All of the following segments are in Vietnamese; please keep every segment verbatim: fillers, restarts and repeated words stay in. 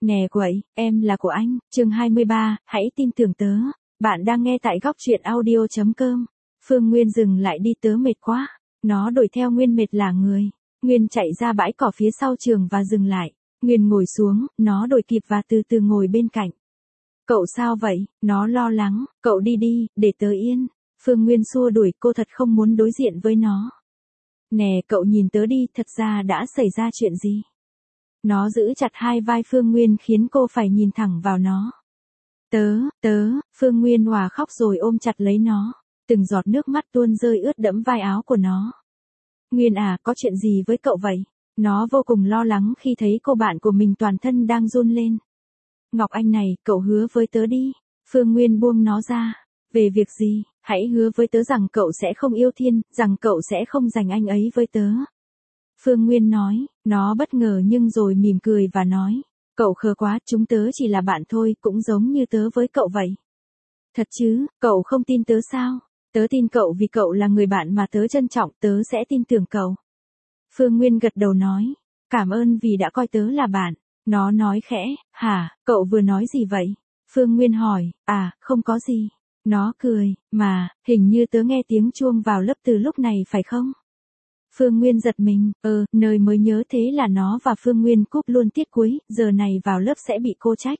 Nè quậy, em là của anh, chương hai mươi ba, hãy tin tưởng tớ. Bạn đang nghe tại góc truyện audio chấm com. Phương Nguyên dừng lại đi, tớ mệt quá. Nó đuổi theo Nguyên mệt lả người. Nguyên chạy ra bãi cỏ phía sau trường và dừng lại. Nguyên ngồi xuống, nó đuổi kịp và từ từ ngồi bên cạnh. Cậu sao vậy? Nó lo lắng. Cậu đi đi, để tớ yên. Phương Nguyên xua đuổi, cô thật không muốn đối diện với nó. Nè cậu nhìn tớ đi, thật ra đã xảy ra chuyện gì? Nó giữ chặt hai vai Phương Nguyên khiến cô phải nhìn thẳng vào nó. Tớ, tớ, Phương Nguyên òa khóc rồi ôm chặt lấy nó. Từng giọt nước mắt tuôn rơi ướt đẫm vai áo của nó. Nguyên à, có chuyện gì với cậu vậy? Nó vô cùng lo lắng khi thấy cô bạn của mình toàn thân đang run lên. Ngọc Anh này, cậu hứa với tớ đi. Phương Nguyên buông nó ra. Về việc gì? Hãy hứa với tớ rằng cậu sẽ không yêu Thiên, rằng cậu sẽ không giành anh ấy với tớ. Phương Nguyên nói, nó bất ngờ nhưng rồi mỉm cười và nói, cậu khờ quá, chúng tớ chỉ là bạn thôi, cũng giống như tớ với cậu vậy. Thật chứ, cậu không tin tớ sao? Tớ tin cậu vì cậu là người bạn mà tớ trân trọng, tớ sẽ tin tưởng cậu. Phương Nguyên gật đầu nói, cảm ơn vì đã coi tớ là bạn. Nó nói khẽ, hả, cậu vừa nói gì vậy? Phương Nguyên hỏi, à, không có gì. Nó cười, mà, hình như tớ nghe tiếng chuông vào lớp từ lúc này phải không? Phương Nguyên giật mình, ờ, nơi mới nhớ thế là nó và Phương Nguyên cúp luôn tiết cuối, giờ này vào lớp sẽ bị cô trách.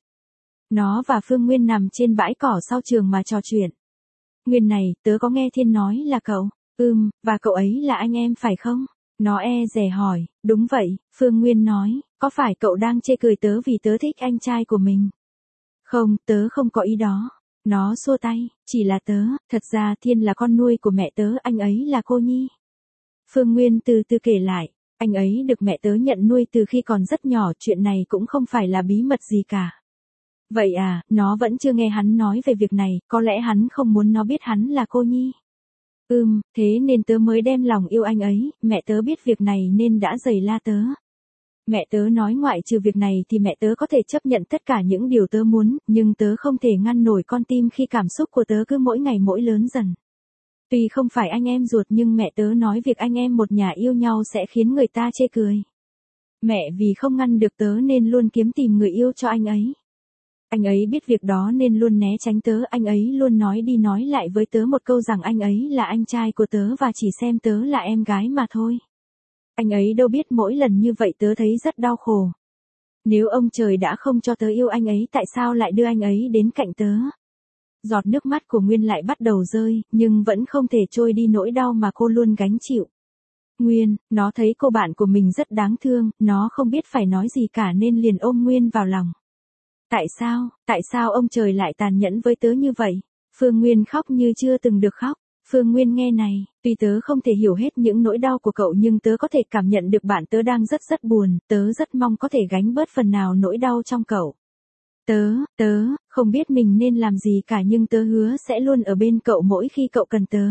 Nó và Phương Nguyên nằm trên bãi cỏ sau trường mà trò chuyện. Nguyên này, tớ có nghe Thiên nói là cậu, ừm, và cậu ấy là anh em phải không? Nó e dè hỏi, đúng vậy, Phương Nguyên nói, có phải cậu đang chê cười tớ vì tớ thích anh trai của mình? Không, tớ không có ý đó. Nó xua tay, chỉ là tớ, thật ra Thiên là con nuôi của mẹ tớ, anh ấy là cô nhi. Phương Nguyên từ từ kể lại, anh ấy được mẹ tớ nhận nuôi từ khi còn rất nhỏ, chuyện này cũng không phải là bí mật gì cả. Vậy à, nó vẫn chưa nghe hắn nói về việc này, có lẽ hắn không muốn nó biết hắn là cô nhi. Ừm, thế nên tớ mới đem lòng yêu anh ấy, mẹ tớ biết việc này nên đã giày la tớ. Mẹ tớ nói ngoại trừ việc này thì mẹ tớ có thể chấp nhận tất cả những điều tớ muốn, nhưng tớ không thể ngăn nổi con tim khi cảm xúc của tớ cứ mỗi ngày mỗi lớn dần. Tuy không phải anh em ruột nhưng mẹ tớ nói việc anh em một nhà yêu nhau sẽ khiến người ta chê cười. Mẹ vì không ngăn được tớ nên luôn kiếm tìm người yêu cho anh ấy. Anh ấy biết việc đó nên luôn né tránh tớ, anh ấy luôn nói đi nói lại với tớ một câu rằng anh ấy là anh trai của tớ và chỉ xem tớ là em gái mà thôi. Anh ấy đâu biết mỗi lần như vậy tớ thấy rất đau khổ. Nếu ông trời đã không cho tớ yêu anh ấy, tại sao lại đưa anh ấy đến cạnh tớ? Giọt nước mắt của Nguyên lại bắt đầu rơi, nhưng vẫn không thể trôi đi nỗi đau mà cô luôn gánh chịu. Nguyên, nó thấy cô bạn của mình rất đáng thương, nó không biết phải nói gì cả nên liền ôm Nguyên vào lòng. Tại sao, tại sao ông trời lại tàn nhẫn với tớ như vậy? Phương Nguyên khóc như chưa từng được khóc. Phương Nguyên nghe này, tuy tớ không thể hiểu hết những nỗi đau của cậu nhưng tớ có thể cảm nhận được bạn tớ đang rất rất buồn, tớ rất mong có thể gánh bớt phần nào nỗi đau trong cậu. Tớ, tớ, không biết mình nên làm gì cả nhưng tớ hứa sẽ luôn ở bên cậu mỗi khi cậu cần tớ.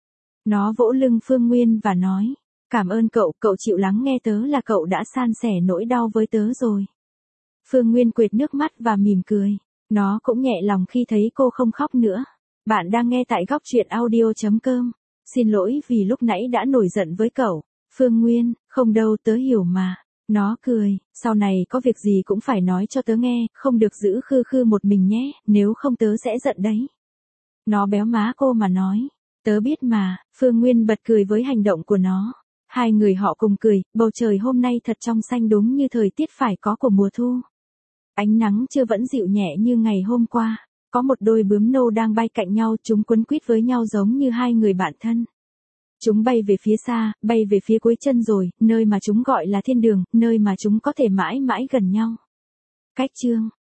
Nó vỗ lưng Phương Nguyên và nói, cảm ơn cậu, cậu chịu lắng nghe tớ là cậu đã san sẻ nỗi đau với tớ rồi. Phương Nguyên quệt nước mắt và mỉm cười. Nó cũng nhẹ lòng khi thấy cô không khóc nữa. Bạn đang nghe tại góc truyện audio chấm com. Xin lỗi vì lúc nãy đã nổi giận với cậu. Phương Nguyên, không đâu, tớ hiểu mà. Nó cười, sau này có việc gì cũng phải nói cho tớ nghe, không được giữ khư khư một mình nhé, nếu không tớ sẽ giận đấy. Nó béo má cô mà nói, tớ biết mà. Phương Nguyên bật cười với hành động của nó. Hai người họ cùng cười, bầu trời hôm nay thật trong xanh đúng như thời tiết phải có của mùa thu. Ánh nắng chưa vẫn dịu nhẹ như ngày hôm qua. Có một đôi bướm nâu đang bay cạnh nhau, chúng quấn quýt với nhau giống như hai người bạn thân. Chúng bay về phía xa, bay về phía cuối chân rồi, nơi mà chúng gọi là thiên đường, nơi mà chúng có thể mãi mãi gần nhau. Cách chương